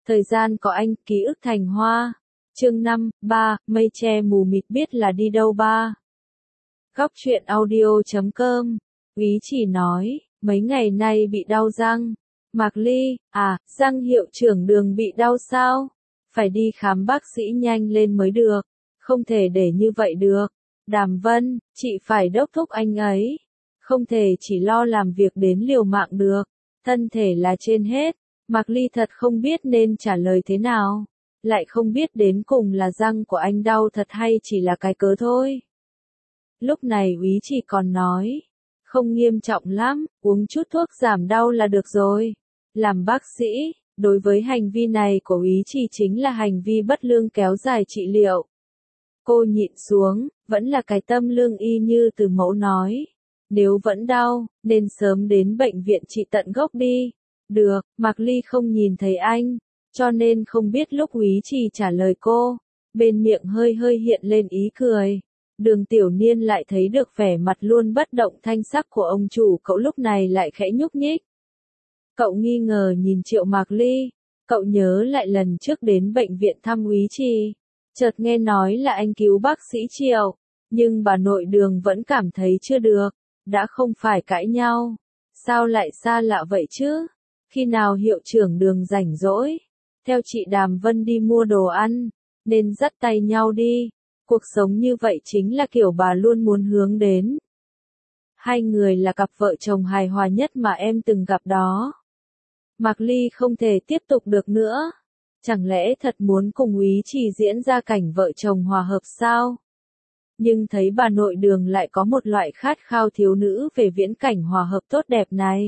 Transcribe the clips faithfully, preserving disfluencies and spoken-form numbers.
Thời gian có anh, ký ức thành hoa. Chương năm, ba, mây che mù mịt biết là đi đâu ba. Góc truyện audio chấm com. Úy Chỉ nói, mấy ngày nay bị đau răng. Mạc Ly, à, răng hiệu trưởng Đường bị đau sao? Phải đi khám bác sĩ nhanh lên mới được. Không thể để như vậy được. Đàm Vân, chị phải đốc thúc anh ấy. Không thể chỉ lo làm việc đến liều mạng được. Thân thể là trên hết. Mạc Ly thật không biết nên trả lời thế nào. Lại không biết đến cùng là răng của anh đau thật hay chỉ là cái cớ thôi. Lúc này Úy Chỉ còn nói. Không nghiêm trọng lắm, uống chút thuốc giảm đau là được rồi. Làm bác sĩ, đối với hành vi này của Úy Chỉ chính là hành vi bất lương kéo dài trị liệu. Cô nhịn xuống, vẫn là cái tâm lương y như từ mẫu nói. Nếu vẫn đau, nên sớm đến bệnh viện trị tận gốc đi. Được, Mạc Ly không nhìn thấy anh, cho nên không biết lúc Úy Chỉ trả lời cô. Bên miệng hơi hơi hiện lên ý cười. Đường Tiểu Niên lại thấy được vẻ mặt luôn bất động thanh sắc của ông chủ cậu lúc này lại khẽ nhúc nhích. Cậu nghi ngờ nhìn Triệu Mạc Ly, cậu nhớ lại lần trước đến bệnh viện thăm Úy Chỉ. Chợt nghe nói là anh cứu bác sĩ Triệu, nhưng bà nội Đường vẫn cảm thấy chưa được, đã không phải cãi nhau. Sao lại xa lạ vậy chứ? Khi nào hiệu trưởng Đường rảnh rỗi, theo chị Đàm Vân đi mua đồ ăn, nên dắt tay nhau đi. Cuộc sống như vậy chính là kiểu bà luôn muốn hướng đến. Hai người là cặp vợ chồng hài hòa nhất mà em từng gặp đó. Mạc Ly không thể tiếp tục được nữa. Chẳng lẽ thật muốn cùng Úy Chỉ diễn ra cảnh vợ chồng hòa hợp sao? Nhưng thấy bà nội Đường lại có một loại khát khao thiếu nữ về viễn cảnh hòa hợp tốt đẹp này.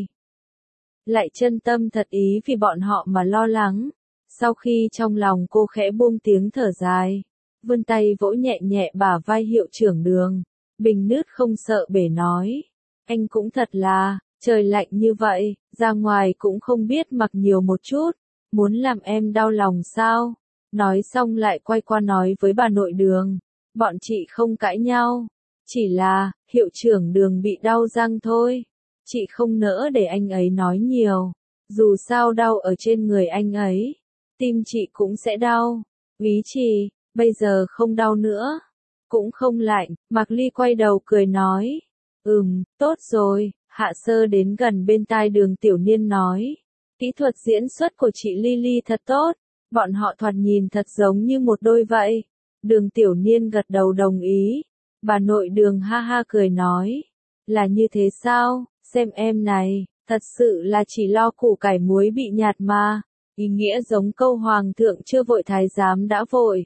Lại chân tâm thật ý vì bọn họ mà lo lắng. Sau khi trong lòng cô khẽ buông tiếng thở dài, vươn tay vỗ nhẹ nhẹ bả vai hiệu trưởng Đường, bình nứt không sợ bể nói. Anh cũng thật là, trời lạnh như vậy, ra ngoài cũng không biết mặc nhiều một chút, muốn làm em đau lòng sao? Nói xong lại quay qua nói với bà nội Đường, bọn chị không cãi nhau, chỉ là, hiệu trưởng Đường bị đau răng thôi. Chị không nỡ để anh ấy nói nhiều, dù sao đau ở trên người anh ấy, tim chị cũng sẽ đau. Úy Chỉ, bây giờ không đau nữa, cũng không lạnh. Mạc Ly quay đầu cười nói, ừm, tốt rồi. Hạ Sơ đến gần bên tai Đường Tiểu Niên nói, kỹ thuật diễn xuất của chị Lily thật tốt, bọn họ thoạt nhìn thật giống như một đôi vậy. Đường Tiểu Niên gật đầu đồng ý. Bà nội Đường ha ha cười nói, là như thế sao? Xem em này, thật sự là chỉ lo củ cải muối bị nhạt mà. Ý nghĩa giống câu hoàng thượng chưa vội thái giám đã vội.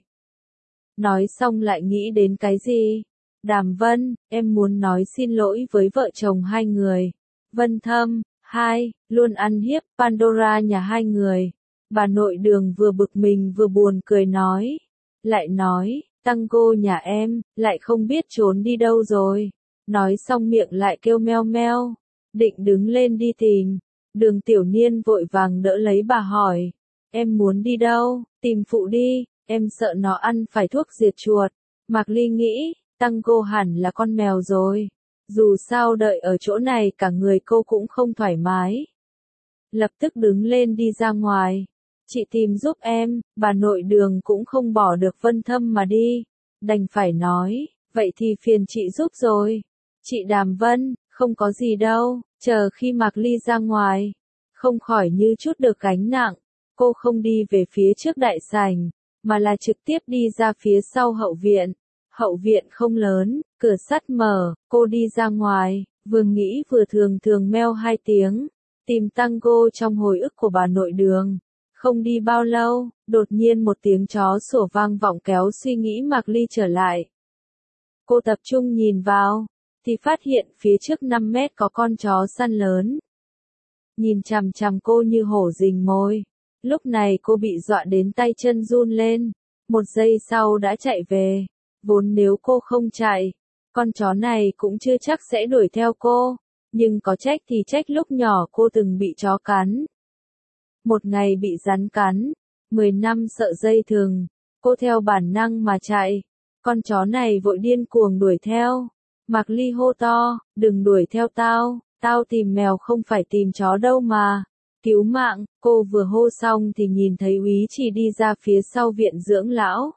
Nói xong lại nghĩ đến cái gì? Đàm Vân, em muốn nói xin lỗi với vợ chồng hai người. Vân Thâm, hai, luôn ăn hiếp Pandora nhà hai người. Bà nội Đường vừa bực mình vừa buồn cười nói. Lại nói, Tango nhà em, lại không biết trốn đi đâu rồi. Nói xong miệng lại kêu meo meo. Định đứng lên đi tìm. Đường Tiểu Niên vội vàng đỡ lấy bà hỏi. Em muốn đi đâu? Tìm phụ đi, em sợ nó ăn phải thuốc diệt chuột. Mạc Ly nghĩ, Tango hẳn là con mèo rồi. Dù sao đợi ở chỗ này cả người cô cũng không thoải mái. Lập tức đứng lên đi ra ngoài. Chị tìm giúp em, bà nội Đường cũng không bỏ được Vân Thâm mà đi. Đành phải nói, vậy thì phiền chị giúp rồi. Chị Đàm Vân, không có gì đâu, chờ khi Mạc Ly ra ngoài. Không khỏi như chút được gánh nặng. Cô không đi về phía trước đại sảnh, mà là trực tiếp đi ra phía sau hậu viện. Hậu viện không lớn, cửa sắt mở, cô đi ra ngoài, vừa nghĩ vừa thường thường meo hai tiếng, tìm Tango trong hồi ức của bà nội Đường. Không đi bao lâu, đột nhiên một tiếng chó sủa vang vọng kéo suy nghĩ Mạc Ly trở lại. Cô tập trung nhìn vào, thì phát hiện phía trước năm mét có con chó săn lớn. Nhìn chằm chằm cô như hổ rình mồi. Lúc này cô bị dọa đến tay chân run lên. Một giây sau đã chạy về. Vốn nếu cô không chạy, con chó này cũng chưa chắc sẽ đuổi theo cô. Nhưng có trách thì trách lúc nhỏ cô từng bị chó cắn. Một ngày bị rắn cắn. Mười năm sợ dây thừng. Cô theo bản năng mà chạy. Con chó này vội điên cuồng đuổi theo. Mạc Ly hô to, đừng đuổi theo tao. Tao tìm mèo không phải tìm chó đâu mà. Cứu mạng, cô vừa hô xong thì nhìn thấy úy chỉ đi ra phía sau viện dưỡng lão.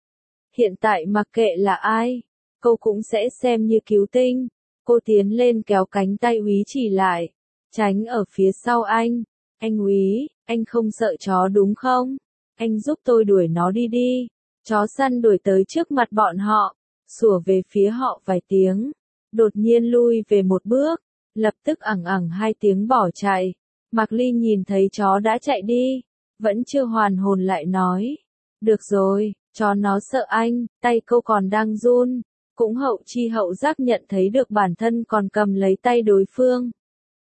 Hiện tại mặc kệ là ai, cô cũng sẽ xem như cứu tinh. Cô tiến lên kéo cánh tay úy chỉ lại, tránh ở phía sau anh. Anh úy, anh không sợ chó đúng không? Anh giúp tôi đuổi nó đi đi. Chó săn đuổi tới trước mặt bọn họ, sủa về phía họ vài tiếng, đột nhiên lui về một bước, lập tức ẳng ẳng hai tiếng bỏ chạy. Mạc Ly nhìn thấy chó đã chạy đi, vẫn chưa hoàn hồn lại nói. Được rồi, chó nó sợ anh, tay cô còn đang run, cũng hậu chi hậu giác nhận thấy được bản thân còn cầm lấy tay đối phương.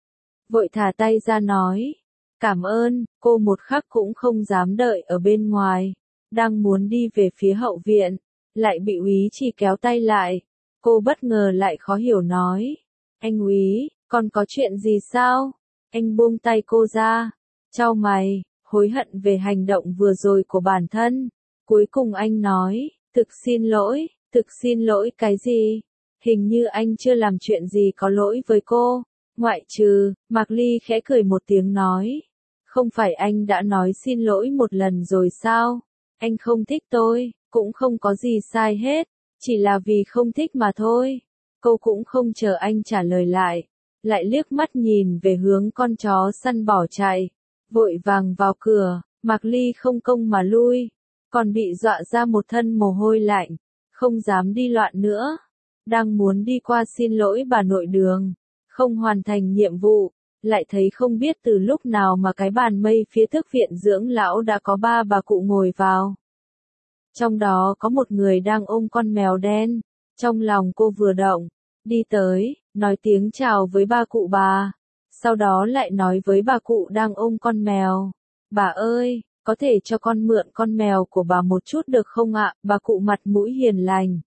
Vội thả tay ra nói, cảm ơn, cô một khắc cũng không dám đợi ở bên ngoài, đang muốn đi về phía hậu viện, lại bị úy chỉ kéo tay lại. Cô bất ngờ lại khó hiểu nói, anh úy, còn có chuyện gì sao? Anh buông tay cô ra, chau mày, hối hận về hành động vừa rồi của bản thân. Cuối cùng anh nói, thực xin lỗi, thực xin lỗi cái gì? Hình như anh chưa làm chuyện gì có lỗi với cô, ngoại trừ, Mạc Ly khẽ cười một tiếng nói. Không phải anh đã nói xin lỗi một lần rồi sao? Anh không thích tôi, cũng không có gì sai hết, chỉ là vì không thích mà thôi. Cô cũng không chờ anh trả lời lại, lại liếc mắt nhìn về hướng con chó săn bỏ chạy, vội vàng vào cửa. Mạc Ly không công mà lui, còn bị dọa ra một thân mồ hôi lạnh, không dám đi loạn nữa. Đang muốn đi qua xin lỗi bà nội Đường, không hoàn thành nhiệm vụ, lại thấy không biết từ lúc nào mà cái bàn mây phía thức viện dưỡng lão đã có ba bà cụ ngồi vào. Trong đó có một người đang ôm con mèo đen, trong lòng cô vừa động, đi tới, nói tiếng chào với ba cụ bà, sau đó lại nói với bà cụ đang ôm con mèo. Bà ơi, có thể cho con mượn con mèo của bà một chút được không ạ? Bà cụ mặt mũi hiền lành,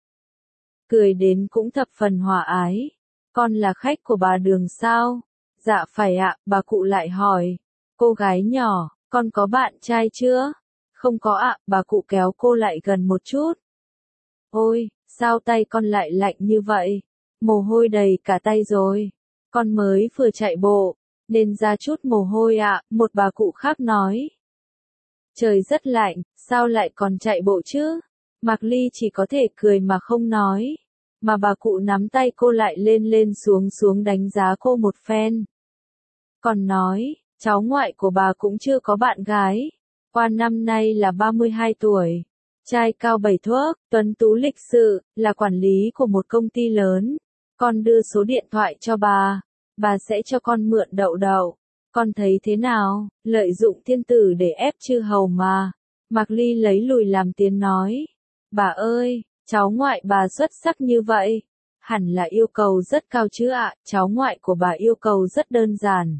cười đến cũng thập phần hòa ái. Con là khách của bà Đường sao? Dạ phải ạ, bà cụ lại hỏi. Cô gái nhỏ, con có bạn trai chưa? Không có ạ, bà cụ kéo cô lại gần một chút. Ôi, sao tay con lại lạnh như vậy? Mồ hôi đầy cả tay rồi. Con mới vừa chạy bộ, nên ra chút mồ hôi ạ, một bà cụ khác nói. Trời rất lạnh, sao lại còn chạy bộ chứ? Mạc Ly chỉ có thể cười mà không nói. Mà bà cụ nắm tay cô lại lên lên xuống xuống đánh giá cô một phen. Còn nói, cháu ngoại của bà cũng chưa có bạn gái. Qua năm nay là ba mươi hai tuổi. Trai cao bảy thước, tuấn tú lịch sự, là quản lý của một công ty lớn. Con đưa số điện thoại cho bà. Bà sẽ cho con mượn đậu đậu. Con thấy thế nào? Lợi dụng thiên tử để ép chư hầu mà. Mạc Ly lấy lùi làm tiếng nói. Bà ơi, cháu ngoại bà xuất sắc như vậy. Hẳn là yêu cầu rất cao chứ ạ, cháu ngoại của bà yêu cầu rất đơn giản.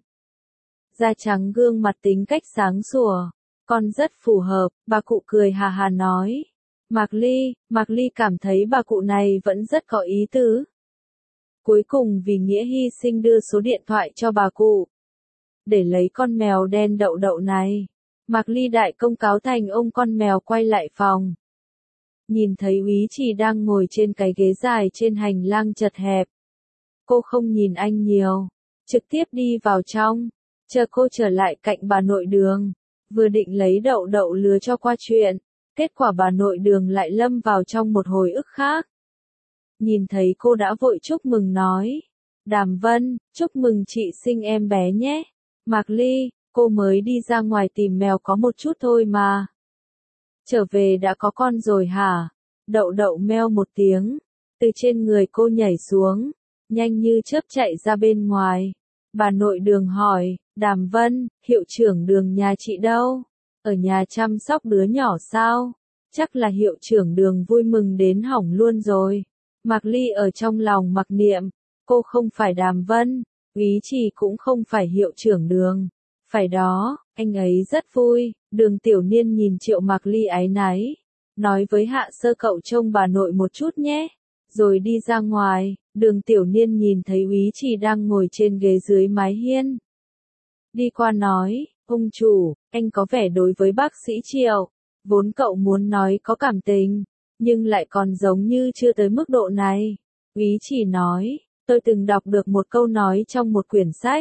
Da trắng gương mặt tính cách sáng sủa. Con rất phù hợp, bà cụ cười hà hà nói. Mạc Ly, Mạc Ly cảm thấy bà cụ này vẫn rất có ý tứ. Cuối cùng vì nghĩa hy sinh đưa số điện thoại cho bà cụ. Để lấy con mèo đen đậu đậu này. Mạc Ly đại công cáo thành ôm con mèo quay lại phòng. Nhìn thấy úy chỉ đang ngồi trên cái ghế dài trên hành lang chật hẹp. Cô không nhìn anh nhiều, trực tiếp đi vào trong, chờ cô trở lại cạnh bà nội Đường, vừa định lấy đậu đậu lứa cho qua chuyện, kết quả bà nội Đường lại lâm vào trong một hồi ức khác. Nhìn thấy cô đã vội chúc mừng nói, Đàm Vân, chúc mừng chị sinh em bé nhé. Mạc Ly, cô mới đi ra ngoài tìm mèo có một chút thôi mà. Trở về đã có con rồi hả? Đậu đậu meo một tiếng, từ trên người cô nhảy xuống, nhanh như chớp chạy ra bên ngoài. Bà nội Đường hỏi, Đàm Vân, hiệu trưởng Đường nhà chị đâu? Ở nhà chăm sóc đứa nhỏ sao? Chắc là hiệu trưởng Đường vui mừng đến hỏng luôn rồi. Mạc Ly ở trong lòng mặc niệm, cô không phải Đàm Vân, úy chỉ cũng không phải hiệu trưởng Đường. Phải đó, anh ấy rất vui. Đường Tiểu Niên nhìn Triệu Mạc Ly áy náy, nói với Hạ Sơ cậu trông bà nội một chút nhé, rồi đi ra ngoài. Đường Tiểu Niên nhìn thấy úy chỉ đang ngồi trên ghế dưới mái hiên. Đi qua nói, ông chủ, anh có vẻ đối với bác sĩ Triệu, vốn cậu muốn nói có cảm tình, nhưng lại còn giống như chưa tới mức độ này. Úy chỉ nói, tôi từng đọc được một câu nói trong một quyển sách,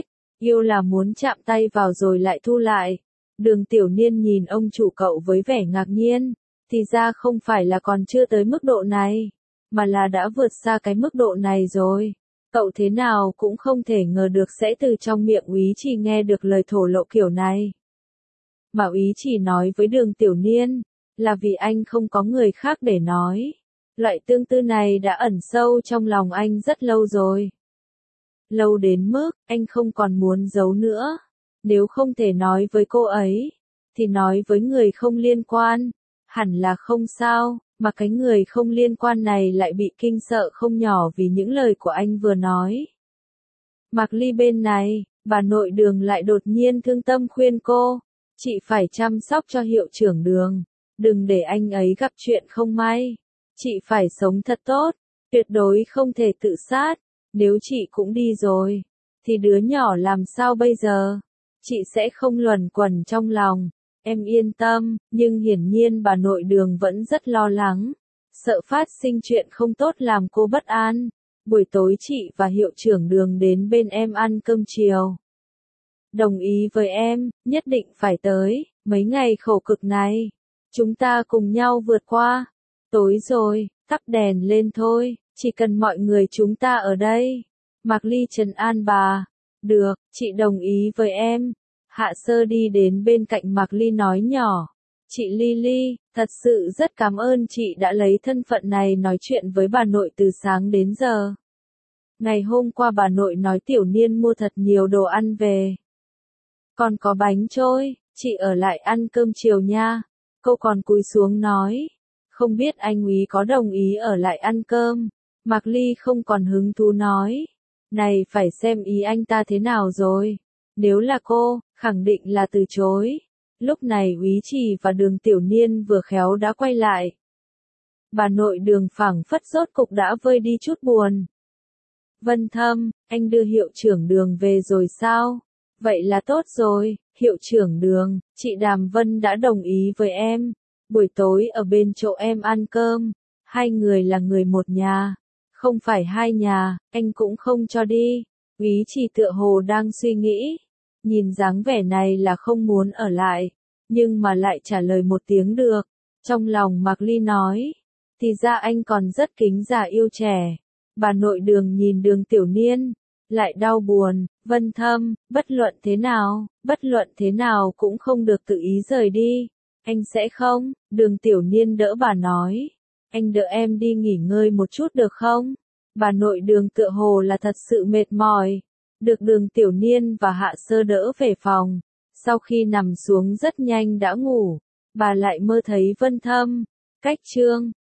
Yêu là muốn chạm tay vào rồi lại thu lại. Đường Tiểu Niên nhìn ông chủ cậu với vẻ ngạc nhiên, thì ra không phải là còn chưa tới mức độ này, mà là đã vượt xa cái mức độ này rồi. Cậu thế nào cũng không thể ngờ được sẽ từ trong miệng Úy Chỉ nghe được lời thổ lộ kiểu này. Mà Úy Chỉ nói với Đường Tiểu Niên, là vì anh không có người khác để nói. Loại tương tư này đã ẩn sâu trong lòng anh rất lâu rồi. Lâu đến mức, anh không còn muốn giấu nữa. Nếu không thể nói với cô ấy, thì nói với người không liên quan. Hẳn là không sao, mà cái người không liên quan này lại bị kinh sợ không nhỏ vì những lời của anh vừa nói. Mạc Ly bên này, bà nội Đường lại đột nhiên thương tâm khuyên cô, chị phải chăm sóc cho hiệu trưởng Đường, đừng để anh ấy gặp chuyện không may. Chị phải sống thật tốt, tuyệt đối không thể tự sát, nếu chị cũng đi rồi, thì đứa nhỏ làm sao bây giờ? Chị sẽ không luẩn quẩn trong lòng, em yên tâm, nhưng hiển nhiên bà nội Đường vẫn rất lo lắng, sợ phát sinh chuyện không tốt làm cô bất an. Buổi tối chị và hiệu trưởng Đường đến bên em ăn cơm chiều. Đồng ý với em, nhất định phải tới, mấy ngày khổ cực này, chúng ta cùng nhau vượt qua. Tối rồi, tắt đèn lên thôi, chỉ cần mọi người chúng ta ở đây. Mạc Ly trấn an bà. Được, chị đồng ý với em. Hạ Sơ đi đến bên cạnh Mạc Ly nói nhỏ. Chị Ly Ly, thật sự rất cảm ơn chị đã lấy thân phận này nói chuyện với bà nội từ sáng đến giờ. Ngày hôm qua bà nội nói Tiểu Niên mua thật nhiều đồ ăn về. Còn có bánh trôi, chị ở lại ăn cơm chiều nha. Cô còn cúi xuống nói. Không biết anh Úy có đồng ý ở lại ăn cơm. Mạc Ly không còn hứng thú nói. Này phải xem ý anh ta thế nào rồi. Nếu là cô, khẳng định là từ chối. Lúc này Úy Chỉ và Đường Tiểu Niên vừa khéo đã quay lại. Bà nội Đường phảng phất rốt cục đã vơi đi chút buồn. Vân Thâm, anh đưa hiệu trưởng Đường về rồi sao? Vậy là tốt rồi, hiệu trưởng Đường, chị Đàm Vân đã đồng ý với em. Buổi tối ở bên chỗ em ăn cơm. Hai người là người một nhà. Không phải hai nhà, anh cũng không cho đi. Úy Chỉ tựa hồ đang suy nghĩ. Nhìn dáng vẻ này là không muốn ở lại. Nhưng mà lại trả lời một tiếng được. Trong lòng Mạc Ly nói. Thì ra anh còn rất kính già yêu trẻ. Bà nội Đường nhìn Đường Tiểu Niên. Lại đau buồn. Vân Thâm, bất luận thế nào, bất luận thế nào cũng không được tự ý rời đi. Anh sẽ không, Đường Tiểu Niên đỡ bà nói. Anh đỡ em đi nghỉ ngơi một chút được không? Bà nội Đường tựa hồ là thật sự mệt mỏi. Được Đường Tiểu Niên và Hạ Sơ đỡ về phòng. Sau khi nằm xuống rất nhanh đã ngủ. Bà lại mơ thấy Vân Thâm. Cách chương